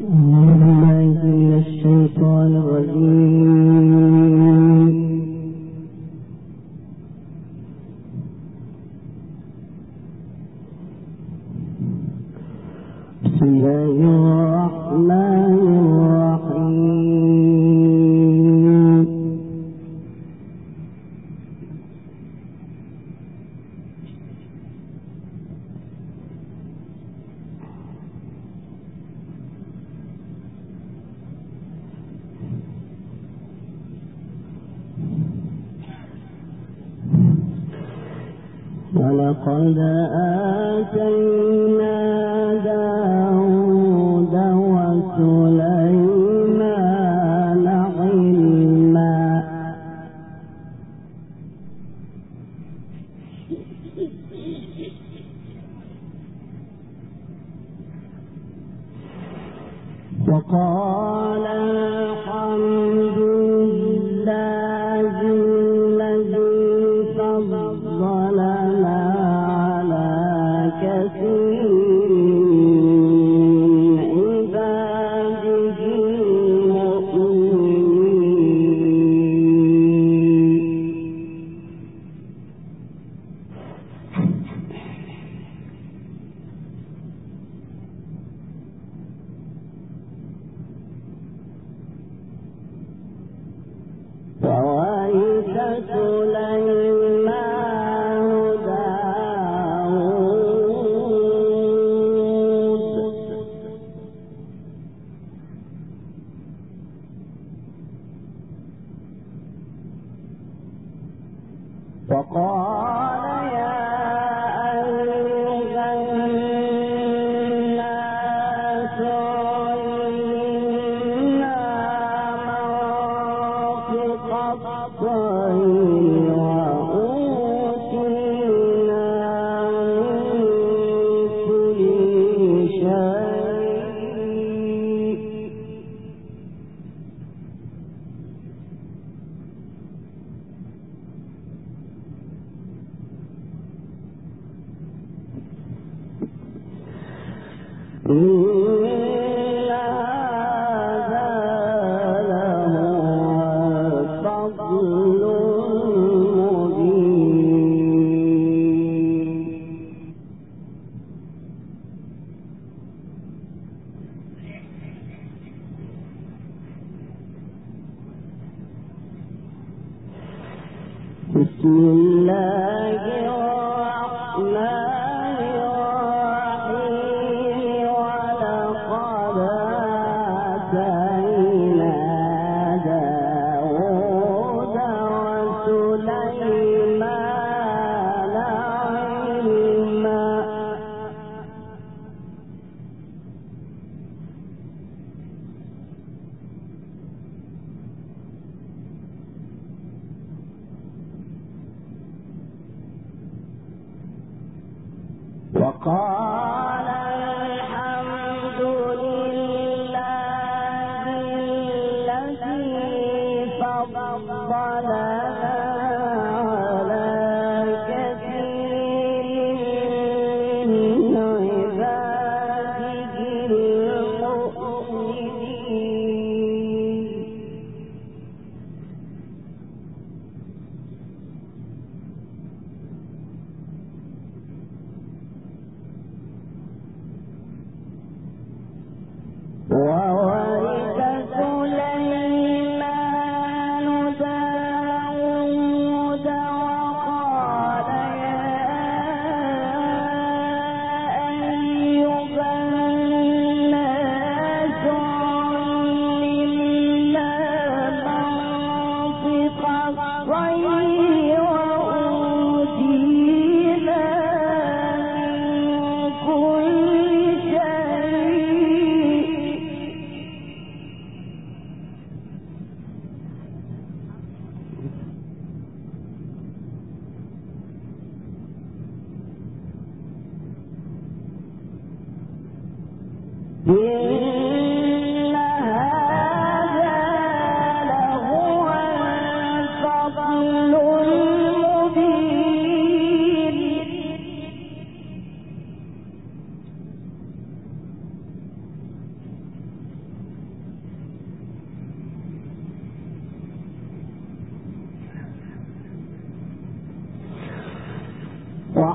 من الشيطان الرجيم. بسم الله الرحمن الرحيم. ولقد آتينا داود وسليمان علما وقال الحمد لله الذي فضلنا على كثير من عباده المؤمنين. وورث سليمان داود وقال يا أيها الناس إنا منطق الطير وأوتينا من كل شيء إن هذا لهو الفضل المبين. بسم الله الرحمن الرحيم. ولقد آتينا داود وسليمان علما وقال الحمد لله الذي فضلنا على كثير من عباده المؤمنين.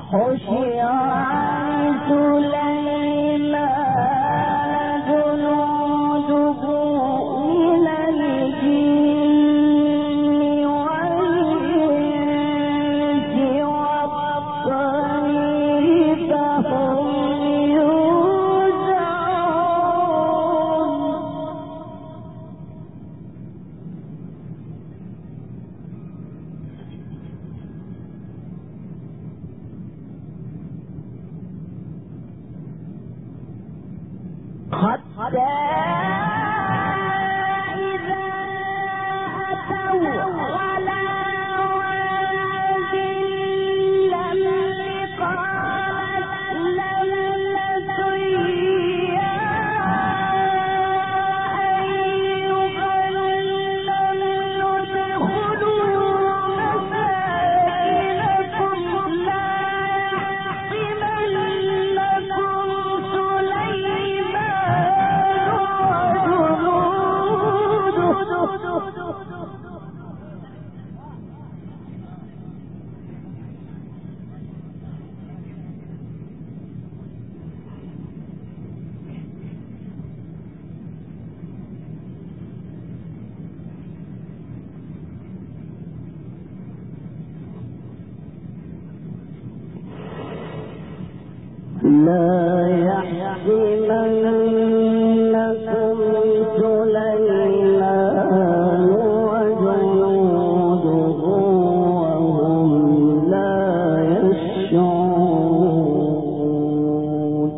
لا يحزننكم سليمان وجنوده وهم لا يشعرون.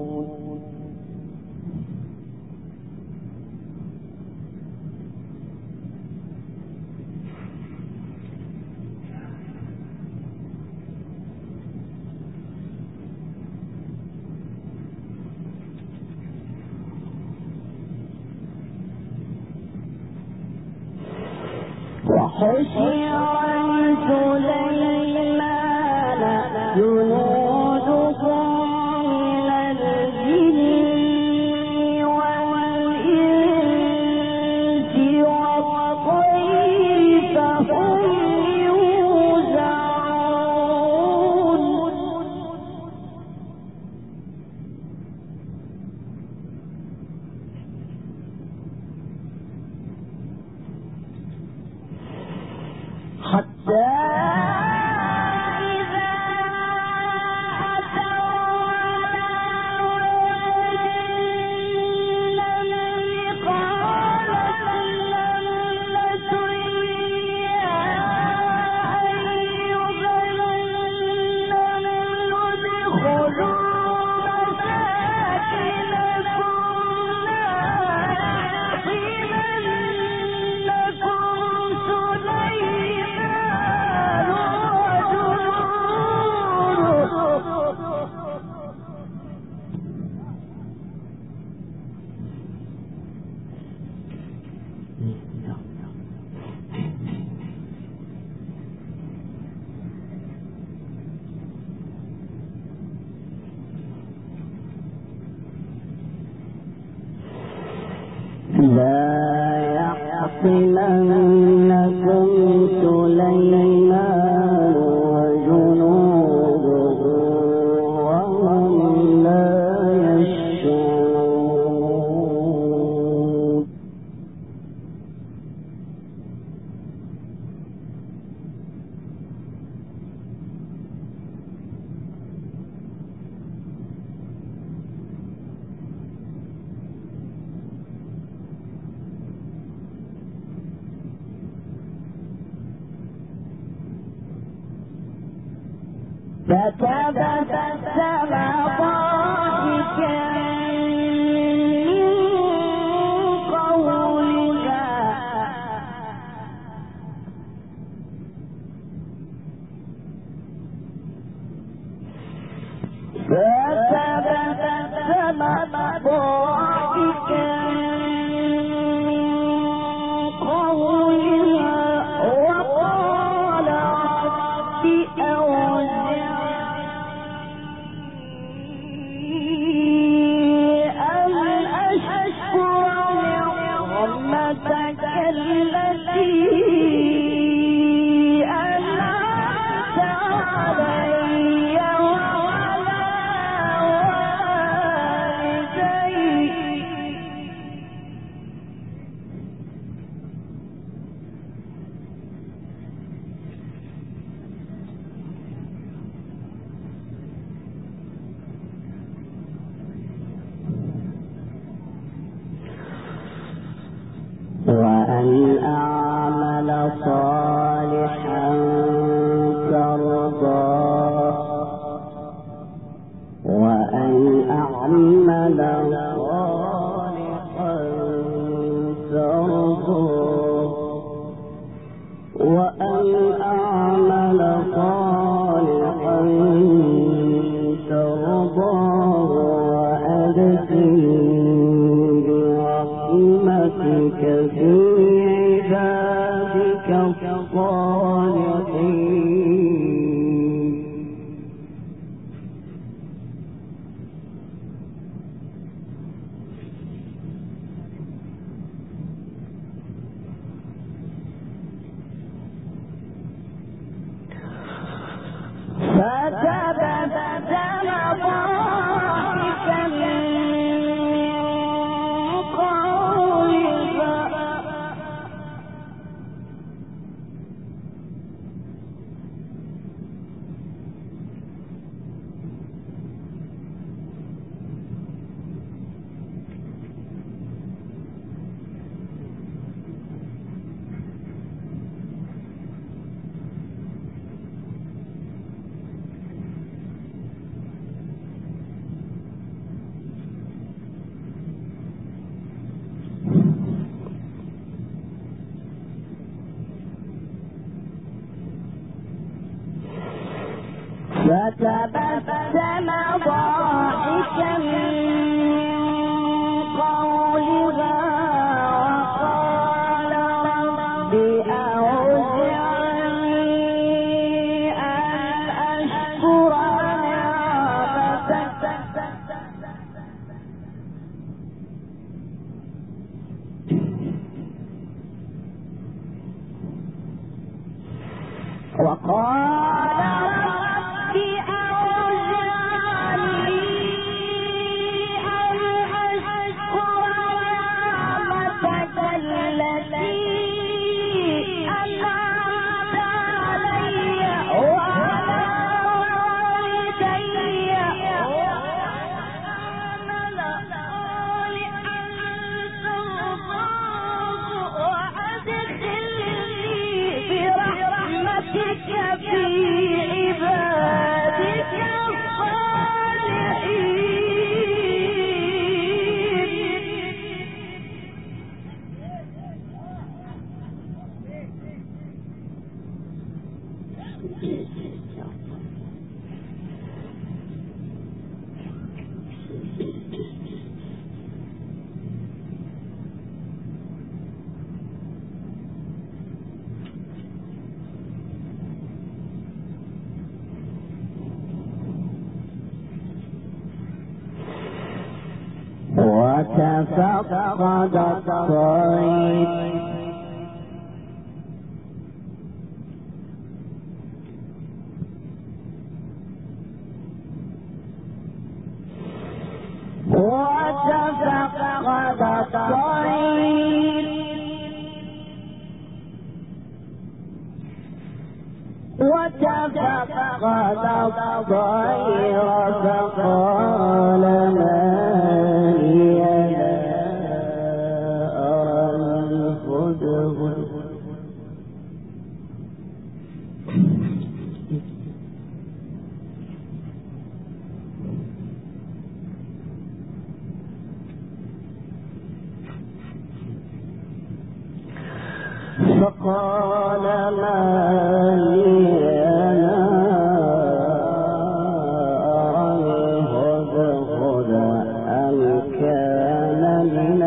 وحشر سليمان جنوده من الجن والإنس والطير فهم يوزعون. حتى إذا أتوا الذي قالت النملة يا أيها النمل ادخلوا مساكنكم لا يحطمنكم سليمان لا يحطمنكم سليمان وجنوده وهم لا يشعرون. فتبسم ضاحكا من قولها وقال رب أوزعني صالحا ترضاه وأن أعمل صالحا ترضاه وأن أعمل صالحا ترضاه وأدخلني برحمتك في عبادك الصالحين. فتبسم ضاحكا من قولها فتبسم ضاحكا من قولها وقال رب أوزعني أن أشكر نعمتك وتفقد الطير وتفقد الطير فقال ما لي لا أرى الهدهد فقال ما لي لا أرى الهدهد أم كان من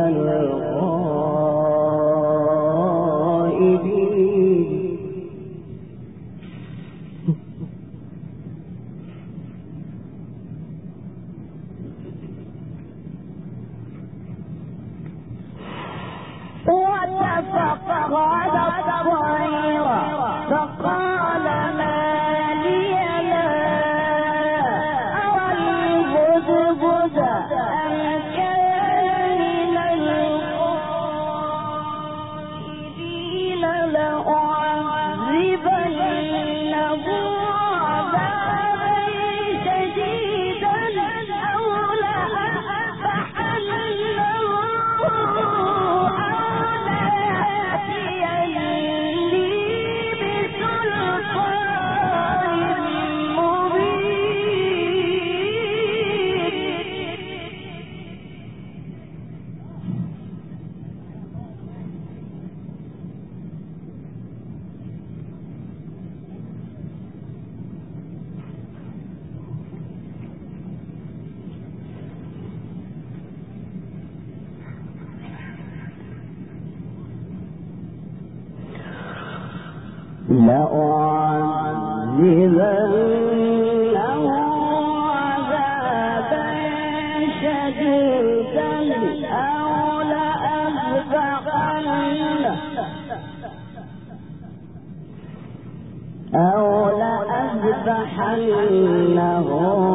الغائبين. وتفقد الطير فقال ما لي لا أرى الهدهد أم كان من الغائبين لأعذبنه عذابا شديدا أو لأذبحنه لأعذبنه عذابا شديدا أو لأذبحنه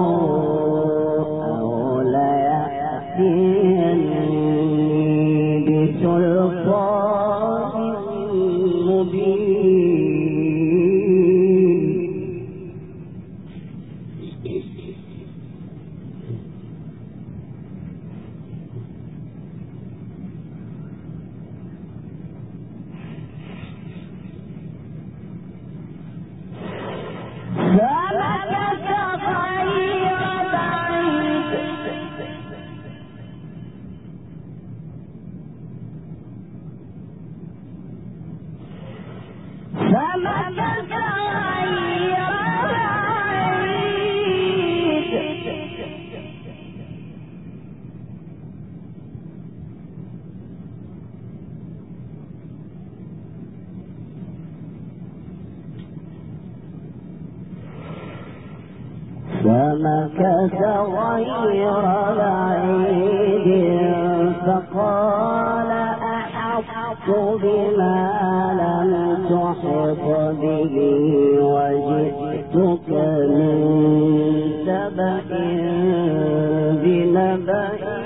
أو ليأتيني بسلطان مبين. فمكث غير بعيد فقال أحطت بما لم تحط به وجئتك من سبأ بنبأ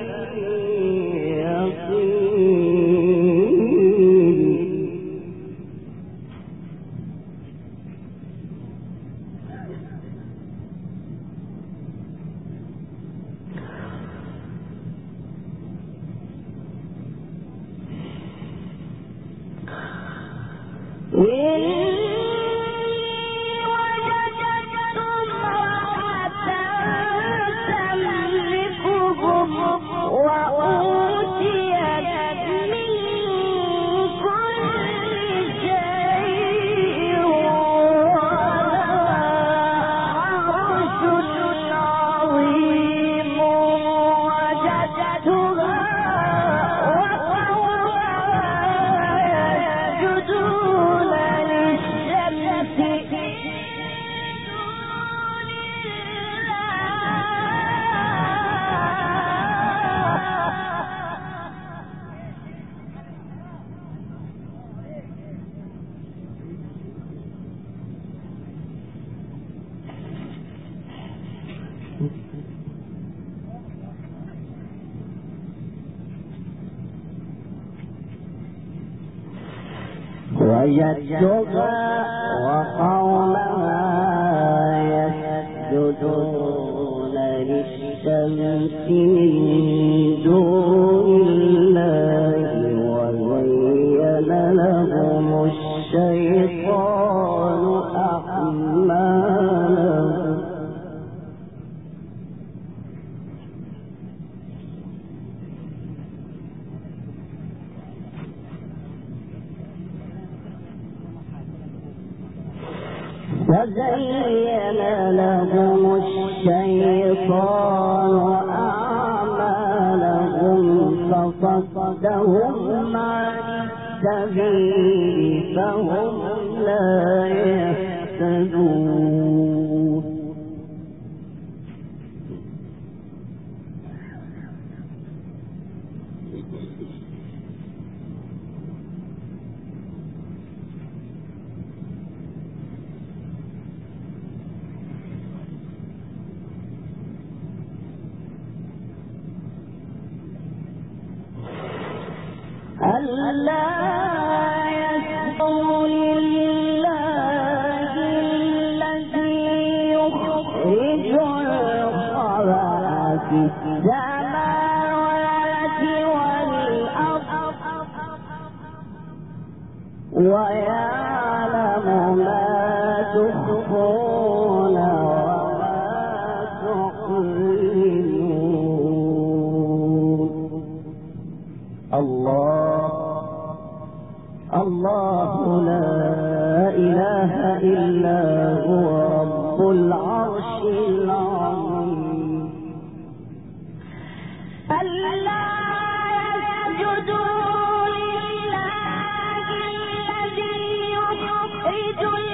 وجدتها وقومها يسجدون للشمس من دون الله وزين لهم الشيطان أعمالهم وزين لهم الشيطان أعمالهم فصدهم عن السبيل فهم لا يهتدون. ألا يسجدوا لله الذي يخرج الخبأ في السماوات والأرض ويعلم ما تخفون وما تعلنون. الله لا إله إلا هو رب العرش العظيم. ألا يسجدوا لله الذي يخرج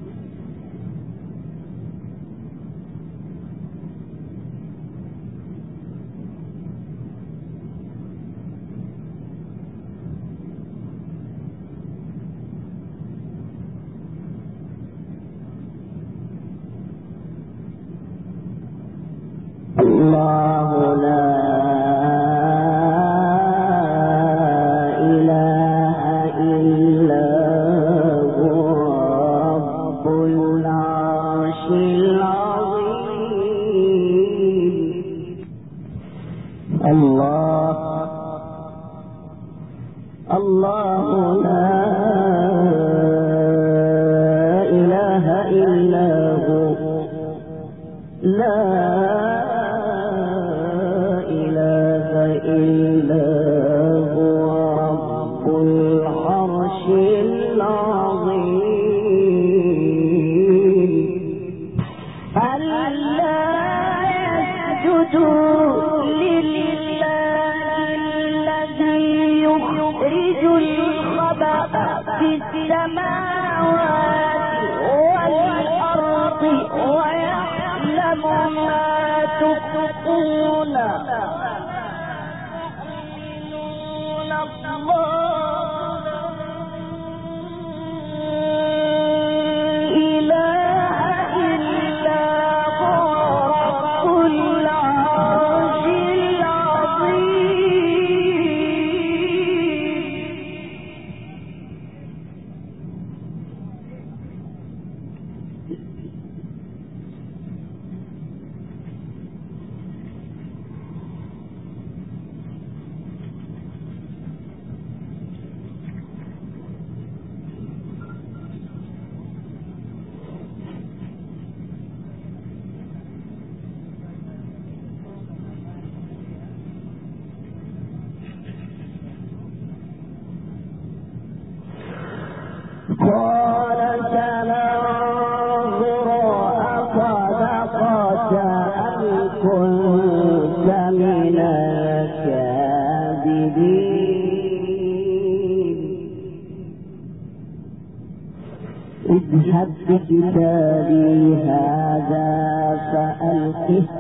الله لا إله إلا هو رب العرش العظيم. الله لا إله إلا هو لا إلا هو رب العرش العظيم. ألا يسجدوا لله الذي يخرج الخبأ في السماوات والأرض ويعلم ما تخفون. قال سننظر أصدقت أم كنت من الكاذبين. اذهب بكتابي هذا فألقه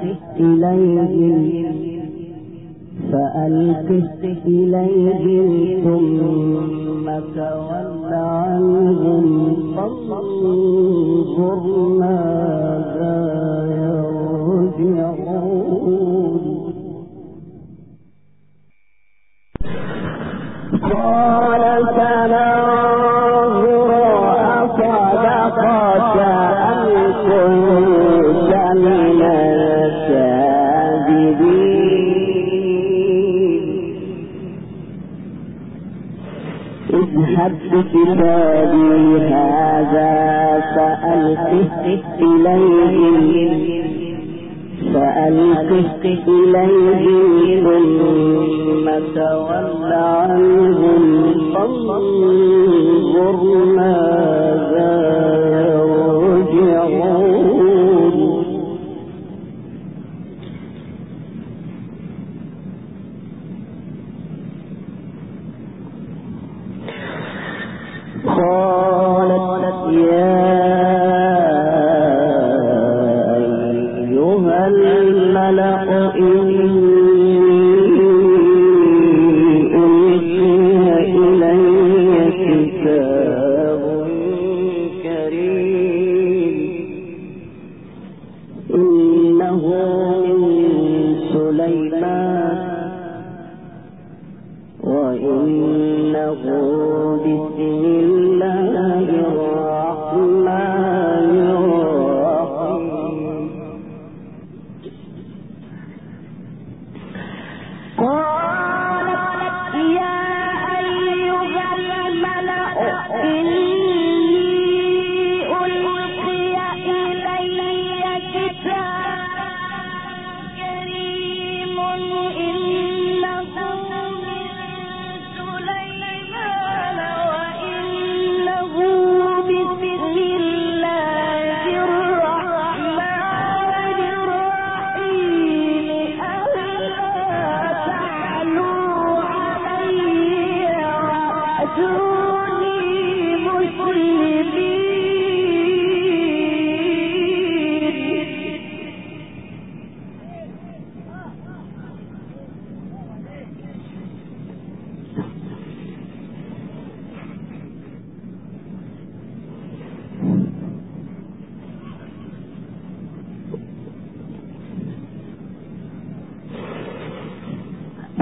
إليهم ثم تول عنهم فانظر ماذا يرجعون. قال سننظر أصدقت أم كنت من الكاذبين. اذهب بكتابي هذا فألقه إليهم ثم تول عنهم فانظر ماذا يرجعون. قالت يا أيها الملأ إني ألقي إلي كتاب كريم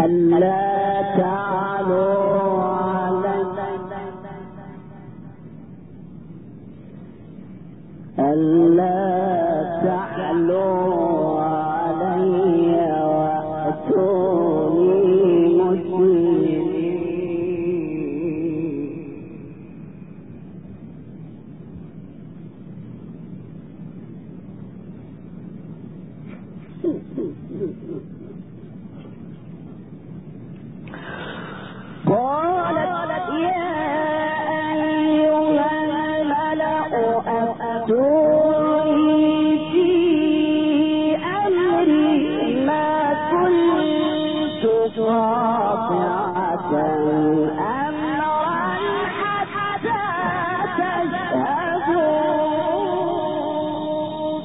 ألا تعلوا علي وأتوني مسلمين. قالت يا أيها الملأ أفتوني في أمري ما كنت قاطعة أمرا حتى تشهدون.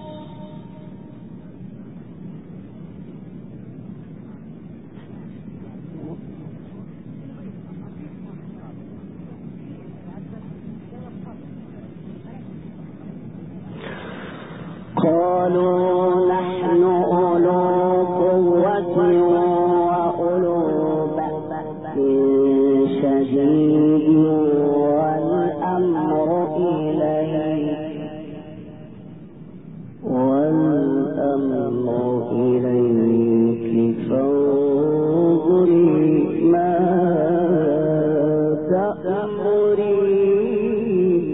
قالوا نحن أولو قوة وأولو بأس شديد والأمر إليك فانظري ما تأمرين.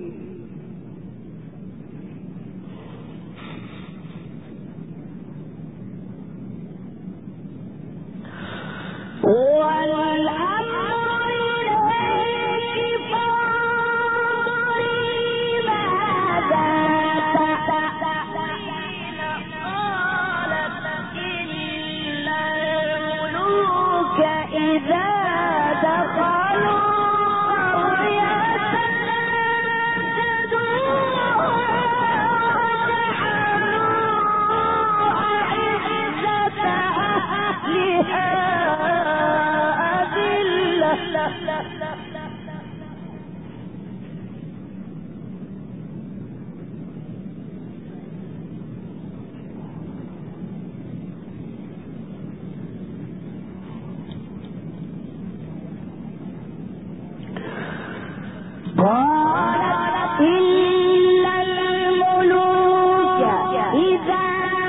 قالت إن الملوك إذا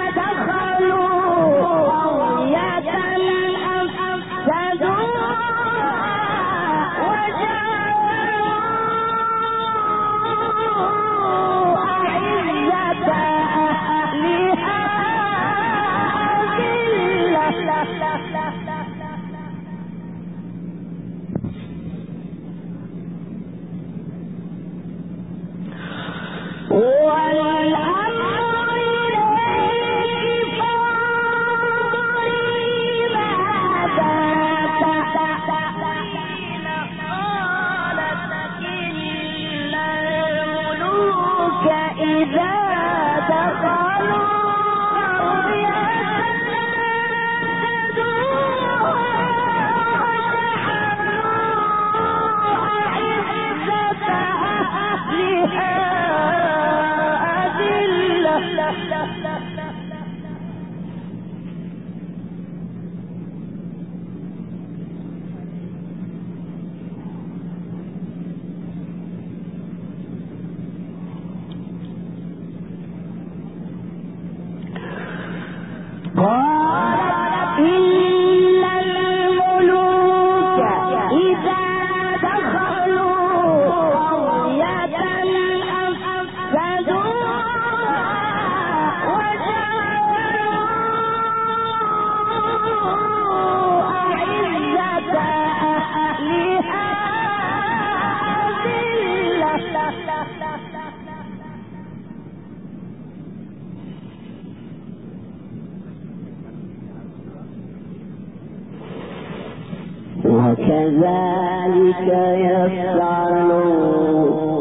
دخلوا قرية أفسدوها وجعلوا أعزة أهلها أذلة. والأمر إليك فانظري ماذا تأمرين. قالت إن الملوك إذا دخلوا قرية أفسدوها وجعلوا أعزة أهلها قالت إن الملوك إذا دخلوا قرية أفسدوها وجعلوا أعزة أهلها أذلة. وكذلك يفعلون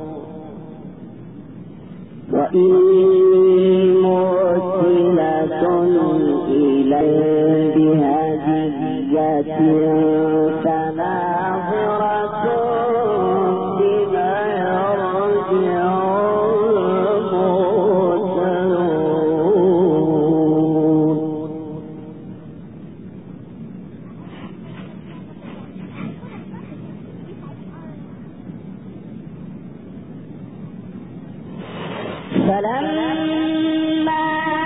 وإني مرسلة إليهم بهدية فناظرة بما يرجع المرسلون. فلما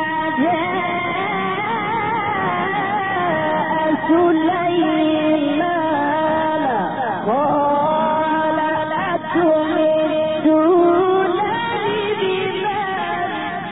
جاء سليمان قال أتمدونني بمال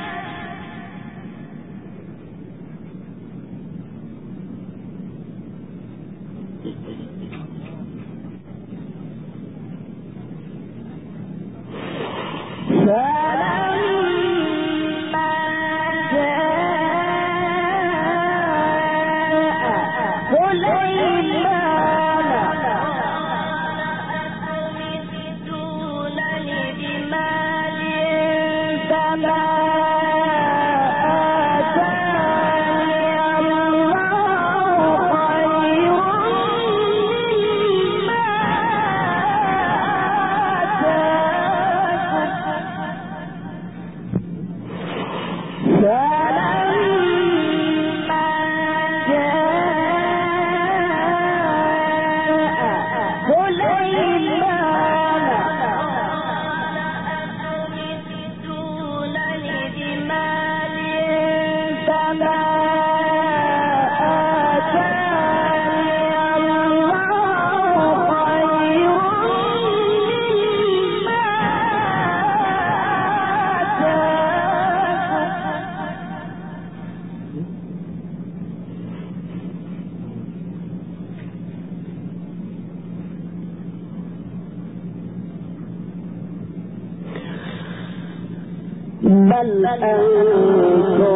بل أنتم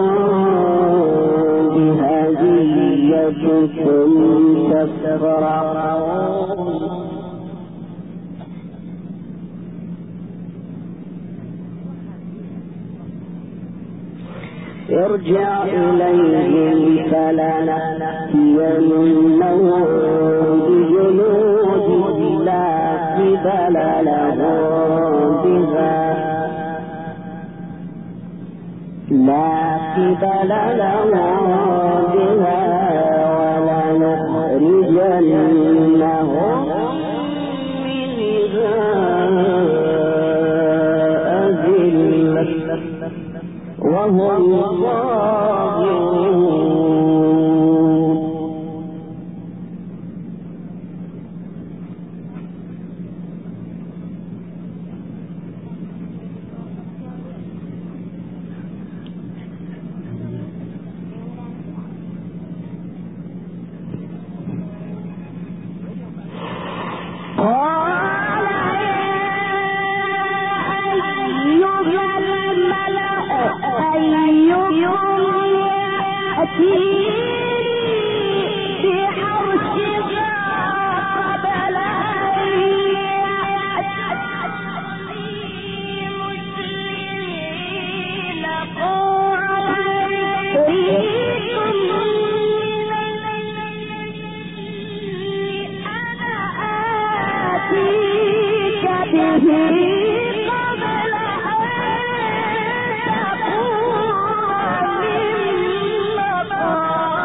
بهديتكم تفرحون ارجع إليهم فلنأتينهم بجنود لا قبل لهم بها ولنخرجنهم منها أذلة وهم صاغرون قبل أن تقوم من مقامك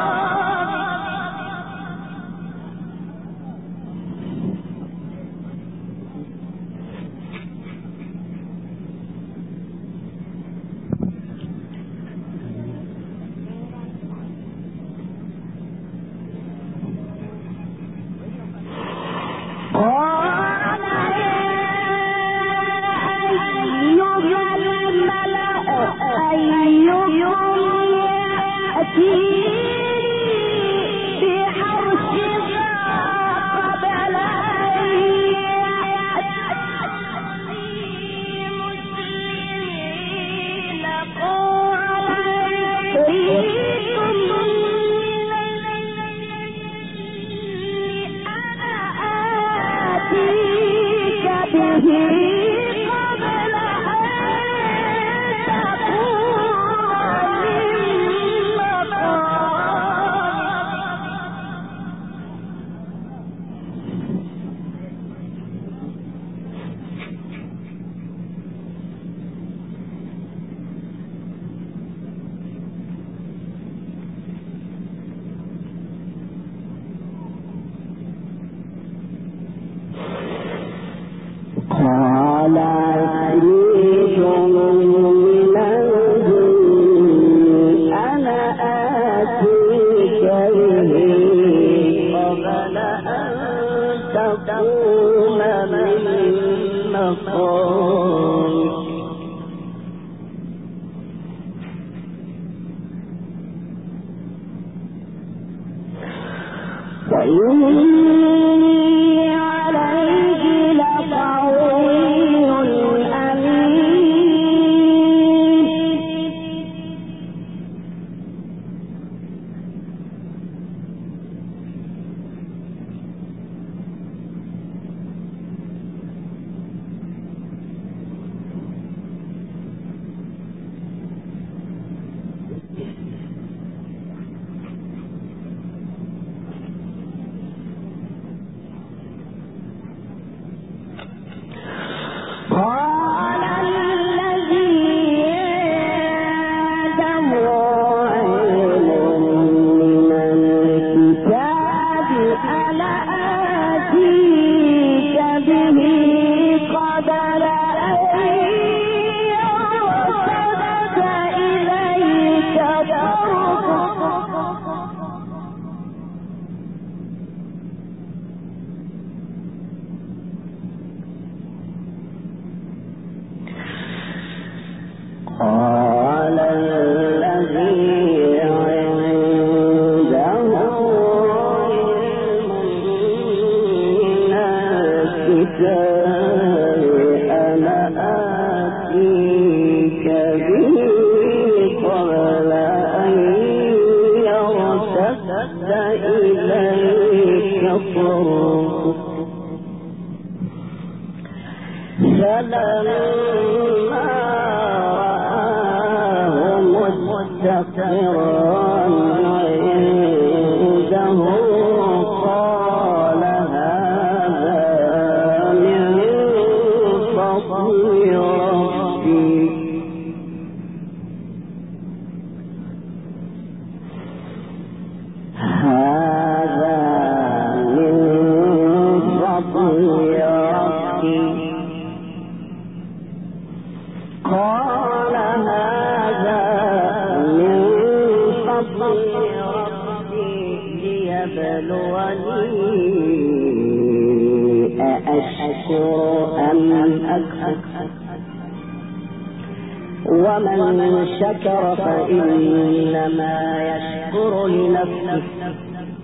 ومن شكر فإنما يشكر لنفسه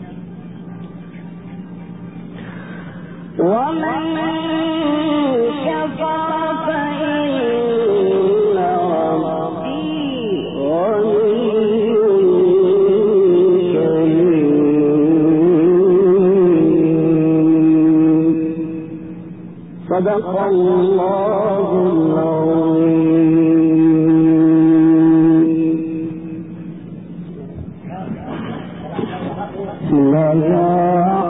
ومن كفر فإن ربي غني كريم. صدق الله العظيم. بسم الله